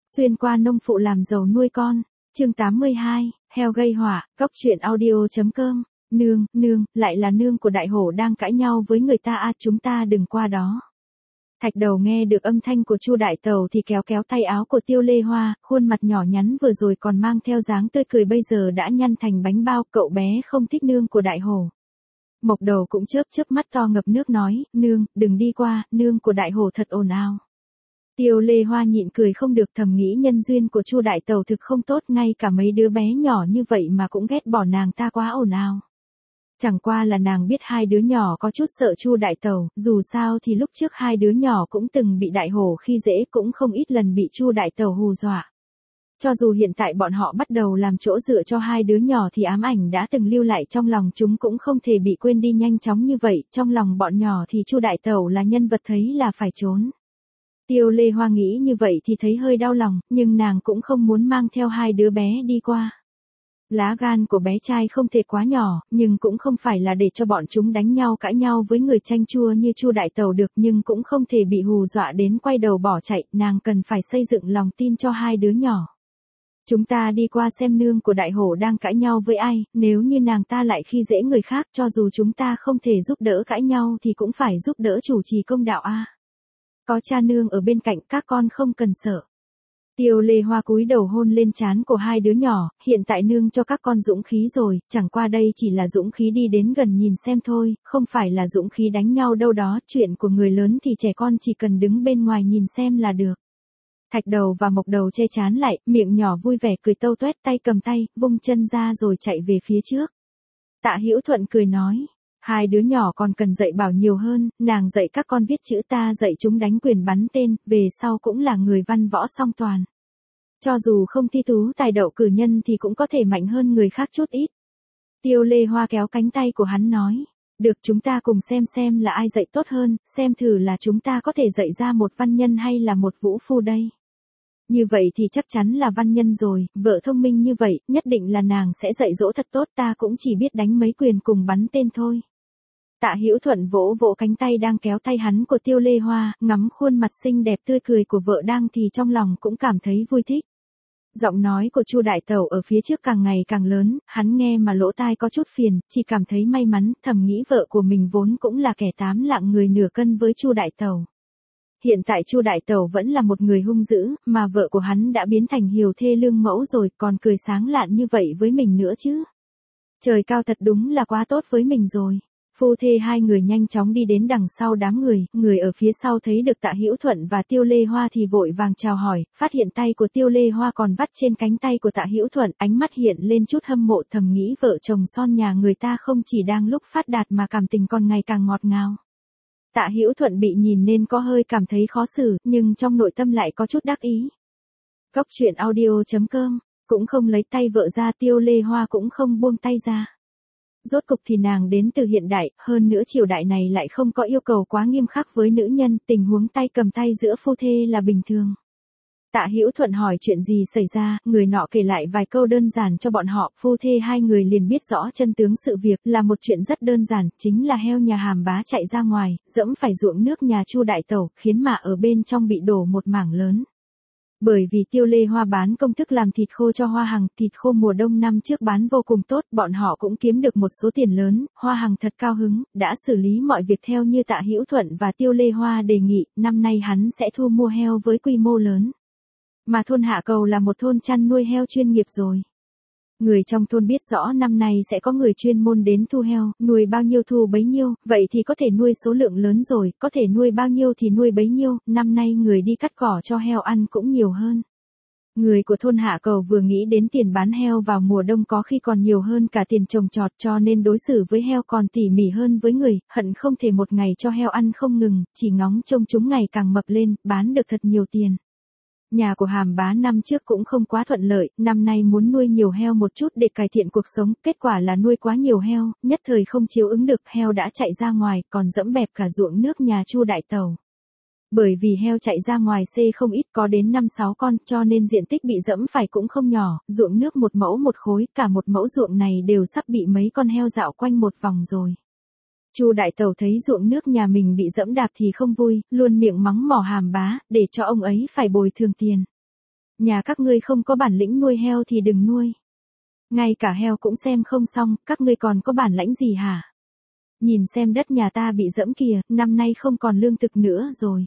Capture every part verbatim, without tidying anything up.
Xuyên qua nông phụ làm giàu nuôi con. Chương tám mươi hai, heo gây họa. Góc truyện audio chấm com. Nương, nương, lại là nương của đại hổ đang cãi nhau với người ta à, chúng ta đừng qua đó. Thạch Đầu nghe được âm thanh của Chu Đại Tẩu thì kéo kéo tay áo của Tiêu Lê Hoa, khuôn mặt nhỏ nhắn vừa rồi còn mang theo dáng tươi cười bây giờ đã nhăn thành bánh bao, cậu bé không thích nương của đại hổ. Mộc Đầu cũng chớp chớp mắt to ngập nước nói, nương, đừng đi qua, nương của đại hổ thật ồn ào. Tiêu Lê Hoa nhịn cười không được, thầm nghĩ nhân duyên của Chu Đại Tẩu thực không tốt, ngay cả mấy đứa bé nhỏ như vậy mà cũng ghét bỏ nàng ta quá ồn ào. Chẳng qua là nàng biết hai đứa nhỏ có chút sợ Chu Đại Tẩu, dù sao thì lúc trước hai đứa nhỏ cũng từng bị đại hổ khi dễ, cũng không ít lần bị Chu Đại Tẩu hù dọa. Cho dù hiện tại bọn họ bắt đầu làm chỗ dựa cho hai đứa nhỏ thì ám ảnh đã từng lưu lại trong lòng chúng cũng không thể bị quên đi nhanh chóng như vậy, trong lòng bọn nhỏ thì Chu Đại Tẩu là nhân vật thấy là phải trốn. Tiêu Lê Hoa nghĩ như vậy thì thấy hơi đau lòng, nhưng nàng cũng không muốn mang theo hai đứa bé đi qua. Lá gan của bé trai không thể quá nhỏ, nhưng cũng không phải là để cho bọn chúng đánh nhau cãi nhau với người chanh chua như Chu Đại Tẩu được, nhưng cũng không thể bị hù dọa đến quay đầu bỏ chạy, nàng cần phải xây dựng lòng tin cho hai đứa nhỏ. Chúng ta đi qua xem nương của đại hổ đang cãi nhau với ai, nếu như nàng ta lại khi dễ người khác, cho dù chúng ta không thể giúp đỡ cãi nhau thì cũng phải giúp đỡ chủ trì công đạo a. Có cha nương ở bên cạnh, các con không cần sợ. Tiêu Lê Hoa cúi đầu hôn lên trán của hai đứa nhỏ, hiện tại nương cho các con dũng khí rồi, chẳng qua đây chỉ là dũng khí đi đến gần nhìn xem thôi, không phải là dũng khí đánh nhau đâu đó, chuyện của người lớn thì trẻ con chỉ cần đứng bên ngoài nhìn xem là được. Thạch Đầu và Mộc Đầu che trán lại, miệng nhỏ vui vẻ cười tâu tuét, tay cầm tay, vung chân ra rồi chạy về phía trước. Tạ Hữu Thuận cười nói, hai đứa nhỏ còn cần dạy bảo nhiều hơn, nàng dạy các con viết chữ, ta dạy chúng đánh quyền bắn tên, về sau cũng là người văn võ song toàn. Cho dù không thi tú tài đậu cử nhân thì cũng có thể mạnh hơn người khác chút ít. Tiêu Lê Hoa kéo cánh tay của hắn nói, được, chúng ta cùng xem xem là ai dạy tốt hơn, xem thử là chúng ta có thể dạy ra một văn nhân hay là một vũ phu đây. Như vậy thì chắc chắn là văn nhân rồi, vợ thông minh như vậy, nhất định là nàng sẽ dạy dỗ thật tốt, ta cũng chỉ biết đánh mấy quyền cùng bắn tên thôi. Tạ Hữu Thuận vỗ vỗ cánh tay đang kéo tay hắn của Tiêu Lê Hoa, ngắm khuôn mặt xinh đẹp tươi cười của vợ đang thì trong lòng cũng cảm thấy vui thích. Giọng nói của Chu Đại Tẩu ở phía trước càng ngày càng lớn, hắn nghe mà lỗ tai có chút phiền, chỉ cảm thấy may mắn, thầm nghĩ vợ của mình vốn cũng là kẻ tám lạng người nửa cân với Chu Đại Tẩu. Hiện tại Chu Đại Tẩu vẫn là một người hung dữ, mà vợ của hắn đã biến thành hiền thê lương mẫu rồi, còn cười sáng lạn như vậy với mình nữa chứ. Trời cao thật đúng là quá tốt với mình rồi. Phu thê hai người nhanh chóng đi đến đằng sau đám người, người ở phía sau thấy được Tạ Hữu Thuận và Tiêu Lê Hoa thì vội vàng chào hỏi, phát hiện tay của Tiêu Lê Hoa còn vắt trên cánh tay của Tạ Hữu Thuận, ánh mắt hiện lên chút hâm mộ, thầm nghĩ vợ chồng son nhà người ta không chỉ đang lúc phát đạt mà cảm tình còn ngày càng ngọt ngào. Tạ Hữu Thuận bị nhìn nên có hơi cảm thấy khó xử, nhưng trong nội tâm lại có chút đắc ý. Góc truyện audio chấm com, cũng không lấy tay vợ ra, Tiêu Lê Hoa cũng không buông tay ra. Rốt cục thì nàng đến từ hiện đại, hơn nữa triều đại này lại không có yêu cầu quá nghiêm khắc với nữ nhân, tình huống tay cầm tay giữa phu thê là bình thường. Tạ Hữu Thuận hỏi chuyện gì xảy ra, người nọ kể lại vài câu đơn giản cho bọn họ, phu thê hai người liền biết rõ chân tướng sự việc, là một chuyện rất đơn giản, chính là heo nhà Hàm Bá chạy ra ngoài, dẫm phải ruộng nước nhà Chu Đại Tẩu, khiến mả ở bên trong bị đổ một mảng lớn. Bởi vì Tiêu Lê Hoa bán công thức làm thịt khô cho Hoa Hằng, thịt khô mùa đông năm trước bán vô cùng tốt, bọn họ cũng kiếm được một số tiền lớn, Hoa Hằng thật cao hứng, đã xử lý mọi việc theo như Tạ Hữu Thuận và Tiêu Lê Hoa đề nghị, năm nay hắn sẽ thu mua heo với quy mô lớn. Mà thôn Hạ Cầu là một thôn chăn nuôi heo chuyên nghiệp rồi. Người trong thôn biết rõ năm nay sẽ có người chuyên môn đến thu heo, nuôi bao nhiêu thu bấy nhiêu, vậy thì có thể nuôi số lượng lớn rồi, có thể nuôi bao nhiêu thì nuôi bấy nhiêu, năm nay người đi cắt cỏ cho heo ăn cũng nhiều hơn. Người của thôn Hạ Cầu vừa nghĩ đến tiền bán heo vào mùa đông có khi còn nhiều hơn cả tiền trồng trọt, cho nên đối xử với heo còn tỉ mỉ hơn với người, hận không thể một ngày cho heo ăn không ngừng, chỉ ngóng trông chúng ngày càng mập lên, bán được thật nhiều tiền. Nhà của Hàm Bá năm trước cũng không quá thuận lợi, năm nay muốn nuôi nhiều heo một chút để cải thiện cuộc sống, kết quả là nuôi quá nhiều heo, nhất thời không chiếu ứng được, heo đã chạy ra ngoài, còn dẫm bẹp cả ruộng nước nhà Chu Đại Tẩu. Bởi vì heo chạy ra ngoài xê không ít, có đến năm sáu con, cho nên diện tích bị dẫm phải cũng không nhỏ, ruộng nước một mẫu một khối, cả một mẫu ruộng này đều sắp bị mấy con heo dạo quanh một vòng rồi. Chu Đại Tẩu thấy ruộng nước nhà mình bị dẫm đạp thì không vui, luôn miệng mắng mỏ Hàm Bá, để cho ông ấy phải bồi thường tiền. Nhà các ngươi không có bản lĩnh nuôi heo thì đừng nuôi. Ngay cả heo cũng xem không xong, các ngươi còn có bản lãnh gì hả? Nhìn xem đất nhà ta bị dẫm kìa, năm nay không còn lương thực nữa rồi.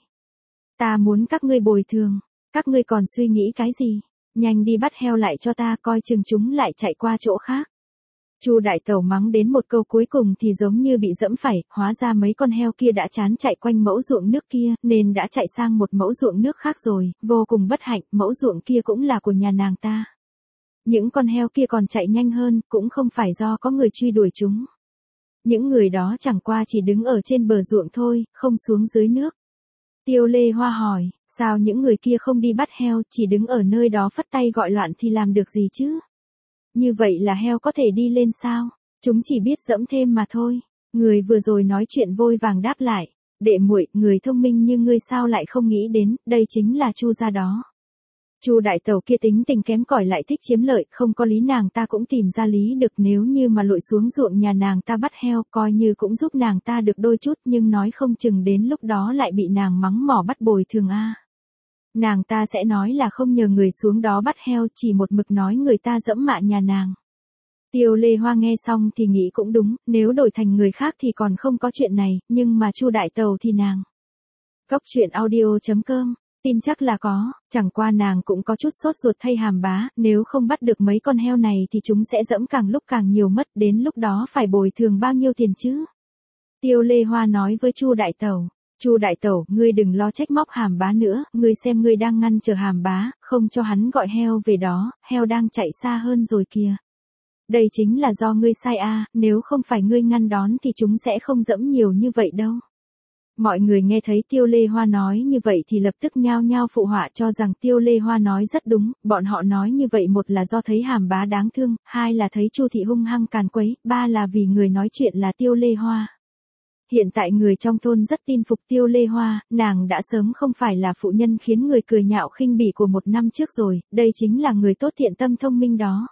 Ta muốn các ngươi bồi thường, các ngươi còn suy nghĩ cái gì? Nhanh đi bắt heo lại cho ta, coi chừng chúng lại chạy qua chỗ khác. Chu đại tẩu mắng đến một câu cuối cùng thì giống như bị dẫm phải, hóa ra mấy con heo kia đã chán chạy quanh mẫu ruộng nước kia, nên đã chạy sang một mẫu ruộng nước khác rồi, vô cùng bất hạnh, mẫu ruộng kia cũng là của nhà nàng ta. Những con heo kia còn chạy nhanh hơn, cũng không phải do có người truy đuổi chúng. Những người đó chẳng qua chỉ đứng ở trên bờ ruộng thôi, không xuống dưới nước. Tiêu Lê Hoa hỏi, sao những người kia không đi bắt heo, chỉ đứng ở nơi đó phất tay gọi loạn thì làm được gì chứ? Như vậy là heo có thể đi lên sao? Chúng chỉ biết dẫm thêm mà thôi. Người vừa rồi nói chuyện vội vàng đáp lại, đệ muội, người thông minh như ngươi sao lại không nghĩ đến, đây chính là Chu gia đó. Chu đại tẩu kia tính tình kém cỏi lại thích chiếm lợi, không có lý nàng ta cũng tìm ra lý được, nếu như mà lội xuống ruộng nhà nàng ta bắt heo, coi như cũng giúp nàng ta được đôi chút, nhưng nói không chừng đến lúc đó lại bị nàng mắng mỏ bắt bồi thường a. Nàng ta sẽ nói là không nhờ người xuống đó bắt heo, chỉ một mực nói người ta dẫm mạ nhà nàng. Tiêu Lê Hoa nghe xong thì nghĩ cũng đúng, nếu đổi thành người khác thì còn không có chuyện này, nhưng mà Chu đại tẩu thì nàng. Cốc truyện audio chấm com, tin chắc là có, chẳng qua nàng cũng có chút sốt ruột thay Hàm Bá, nếu không bắt được mấy con heo này thì chúng sẽ dẫm càng lúc càng nhiều mất, đến lúc đó phải bồi thường bao nhiêu tiền chứ? Tiêu Lê Hoa nói với Chu đại tẩu. Chu đại tẩu, ngươi đừng lo trách móc Hàm Bá nữa, ngươi xem ngươi đang ngăn chờ Hàm Bá, không cho hắn gọi heo về đó, heo đang chạy xa hơn rồi kìa. Đây chính là do ngươi sai a, nếu không phải ngươi ngăn đón thì chúng sẽ không dẫm nhiều như vậy đâu. Mọi người nghe thấy Tiêu Lê Hoa nói như vậy thì lập tức nhao nhao phụ họa cho rằng Tiêu Lê Hoa nói rất đúng, bọn họ nói như vậy một là do thấy Hàm Bá đáng thương, hai là thấy Chu thị hung hăng càn quấy, ba là vì người nói chuyện là Tiêu Lê Hoa. Hiện tại người trong thôn rất tin phục Tiêu Lê Hoa, nàng đã sớm không phải là phụ nhân khiến người cười nhạo khinh bỉ của một năm trước rồi, đây chính là người tốt thiện tâm thông minh đó.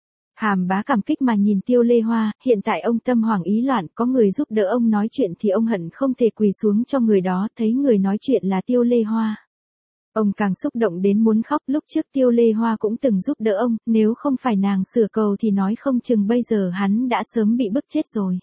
Hàm Bá cảm kích mà nhìn Tiêu Lê Hoa, hiện tại ông tâm hoảng ý loạn, có người giúp đỡ ông nói chuyện thì ông hận không thể quỳ xuống cho người đó, thấy người nói chuyện là Tiêu Lê Hoa. Ông càng xúc động đến muốn khóc, lúc trước Tiêu Lê Hoa cũng từng giúp đỡ ông, nếu không phải nàng sửa cầu thì nói không chừng bây giờ hắn đã sớm bị bức chết rồi.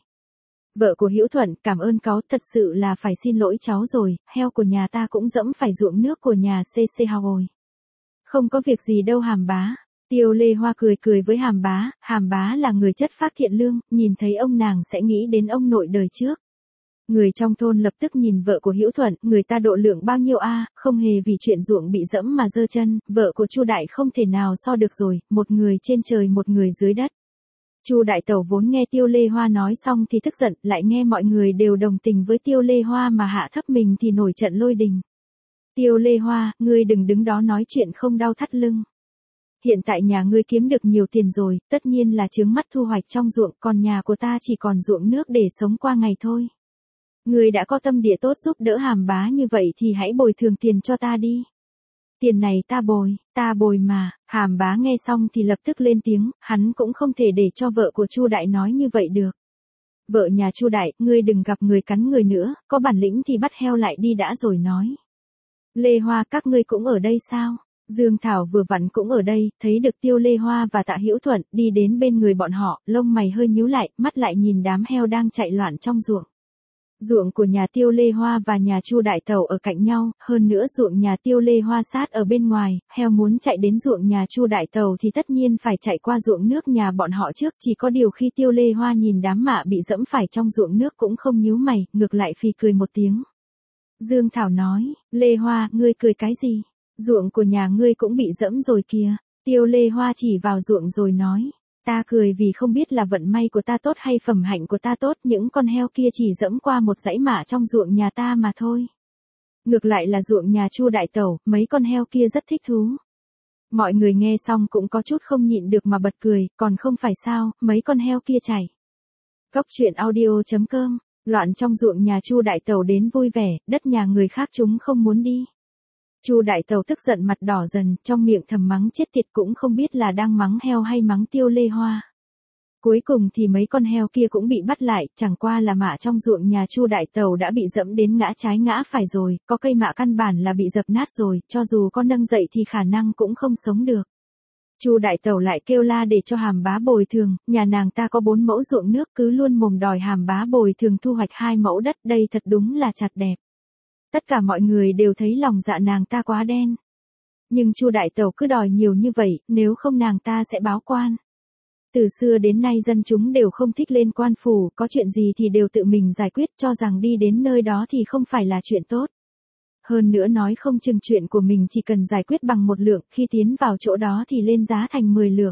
Vợ của Hữu Thuận, cảm ơn cáu, thật sự là phải xin lỗi cháu rồi, heo của nhà ta cũng dẫm phải ruộng nước của nhà xê xê hao rồi. Không có việc gì đâu Hàm Bá. Tiêu Lê Hoa cười cười với Hàm Bá, Hàm Bá là người chất phác thiện lương, nhìn thấy ông nàng sẽ nghĩ đến ông nội đời trước. Người trong thôn lập tức nhìn vợ của Hữu Thuận, người ta độ lượng bao nhiêu a, không hề vì chuyện ruộng bị dẫm mà giơ chân, vợ của Chu đại không thể nào so được rồi, một người trên trời một người dưới đất. Chu đại tẩu vốn nghe Tiêu Lê Hoa nói xong thì tức giận, lại nghe mọi người đều đồng tình với Tiêu Lê Hoa mà hạ thấp mình thì nổi trận lôi đình. Tiêu Lê Hoa, ngươi đừng đứng đó nói chuyện không đau thắt lưng. Hiện tại nhà ngươi kiếm được nhiều tiền rồi, tất nhiên là chướng mắt thu hoạch trong ruộng, còn nhà của ta chỉ còn ruộng nước để sống qua ngày thôi. Ngươi đã có tâm địa tốt giúp đỡ Hàm Bá như vậy thì hãy bồi thường tiền cho ta đi. Tiền này ta bồi, ta bồi mà. Hàm Bá nghe xong thì lập tức lên tiếng, hắn cũng không thể để cho vợ của Chu đại nói như vậy được. Vợ nhà Chu đại, ngươi đừng gặp người cắn người nữa, có bản lĩnh thì bắt heo lại đi đã rồi nói. Lê Hoa, các ngươi cũng ở đây sao? Dương Thảo vừa vặn cũng ở đây, thấy được Tiêu Lê Hoa và Tạ Hữu Thuận đi đến bên người bọn họ, lông mày hơi nhíu lại, mắt lại nhìn đám heo đang chạy loạn trong ruộng. Ruộng của nhà Tiêu Lê Hoa và nhà Chu đại tẩu ở cạnh nhau, hơn nữa ruộng nhà Tiêu Lê Hoa sát ở bên ngoài, heo muốn chạy đến ruộng nhà Chu đại tẩu thì tất nhiên phải chạy qua ruộng nước nhà bọn họ trước, chỉ có điều khi Tiêu Lê Hoa nhìn đám mạ bị dẫm phải trong ruộng nước cũng không nhíu mày, ngược lại phì cười một tiếng. Dương Thảo nói, Lê Hoa, ngươi cười cái gì? Ruộng của nhà ngươi cũng bị dẫm rồi kìa. Tiêu Lê Hoa chỉ vào ruộng rồi nói. Ta cười vì không biết là vận may của ta tốt hay phẩm hạnh của ta tốt, những con heo kia chỉ dẫm qua một dãy mạ trong ruộng nhà ta mà thôi. Ngược lại là ruộng nhà Chu đại tẩu, mấy con heo kia rất thích thú. Mọi người nghe xong cũng có chút không nhịn được mà bật cười, còn không phải sao, mấy con heo kia chảy. Cốc truyện audio chấm com, loạn trong ruộng nhà Chu đại tẩu đến vui vẻ, đất nhà người khác chúng không muốn đi. Chu đại tẩu tức giận mặt đỏ dần, trong miệng thầm mắng chết tiệt, cũng không biết là đang mắng heo hay mắng Tiêu Lê Hoa. Cuối cùng thì mấy con heo kia cũng bị bắt lại, chẳng qua là mạ trong ruộng nhà Chu Đại Tẩu đã bị dẫm đến ngã trái ngã phải rồi, có cây mạ căn bản là bị dập nát rồi, cho dù có nâng dậy thì khả năng cũng không sống được. Chu Đại Tẩu lại kêu la để cho Hàm Bá bồi thường, nhà nàng ta có bốn mẫu ruộng nước cứ luôn mồm đòi Hàm Bá bồi thường thu hoạch hai mẫu đất, đây thật đúng là chặt đẹp. Tất cả mọi người đều thấy lòng dạ nàng ta quá đen. Nhưng Chu Đại Tẩu cứ đòi nhiều như vậy, nếu không nàng ta sẽ báo quan. Từ xưa đến nay dân chúng đều không thích lên quan phủ, có chuyện gì thì đều tự mình giải quyết, cho rằng đi đến nơi đó thì không phải là chuyện tốt. Hơn nữa nói không chừng chuyện của mình chỉ cần giải quyết bằng một lượng, khi tiến vào chỗ đó thì lên giá thành mười lượng.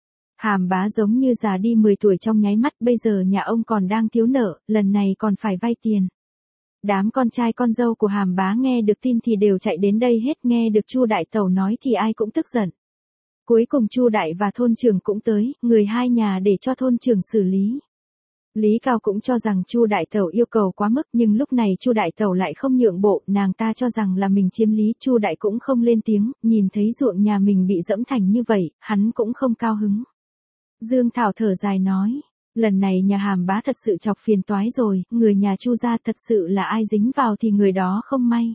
Hàm Bá giống như già đi mười tuổi trong nháy mắt, bây giờ nhà ông còn đang thiếu nợ, lần này còn phải vay tiền. Đám con trai con dâu của Hàm Bá nghe được tin thì đều chạy đến đây hết, nghe được Chu Đại Tẩu nói thì ai cũng tức giận. Cuối cùng Chu Đại và thôn trưởng cũng tới, người hai nhà để cho thôn trưởng xử lý. Lý Cao cũng cho rằng Chu Đại Tẩu yêu cầu quá mức, nhưng lúc này Chu Đại Tẩu lại không nhượng bộ, nàng ta cho rằng là mình chiếm lý, Chu Đại cũng không lên tiếng, nhìn thấy ruộng nhà mình bị dẫm thành như vậy, hắn cũng không cao hứng. Dương Thảo thở dài nói, lần này nhà Hàm Bá thật sự chọc phiền toái rồi, người nhà Chu gia thật sự là ai dính vào thì người đó không may.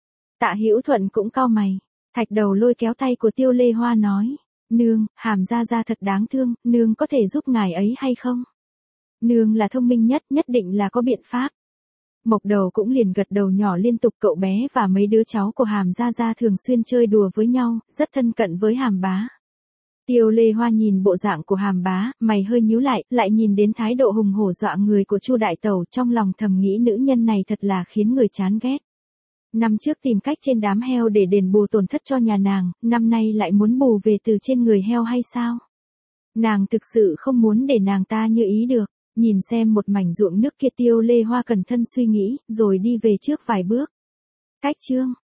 Tạ Hữu Thuận cũng cau mày, Thạch Đầu lôi kéo tay của Tiêu Lê Hoa nói, nương, Hàm gia gia thật đáng thương, nương có thể giúp ngài ấy hay không? Nương là thông minh nhất, nhất định là có biện pháp. Mộc Đầu cũng liền gật đầu nhỏ liên tục, cậu bé và mấy đứa cháu của Hàm gia gia thường xuyên chơi đùa với nhau, rất thân cận với Hàm Bá. Tiêu Lê Hoa nhìn bộ dạng của Hàm Bá, mày hơi nhíu lại, lại nhìn đến thái độ hùng hổ dọa người của Chu Đại Tẩu, trong lòng thầm nghĩ nữ nhân này thật là khiến người chán ghét. Năm trước tìm cách trên đám heo để đền bù tổn thất cho nhà nàng, năm nay lại muốn bù về từ trên người heo hay sao? Nàng thực sự không muốn để nàng ta như ý được. Nhìn xem một mảnh ruộng nước kia, Tiêu Lê Hoa cẩn thận suy nghĩ, rồi đi về trước vài bước. Cách chương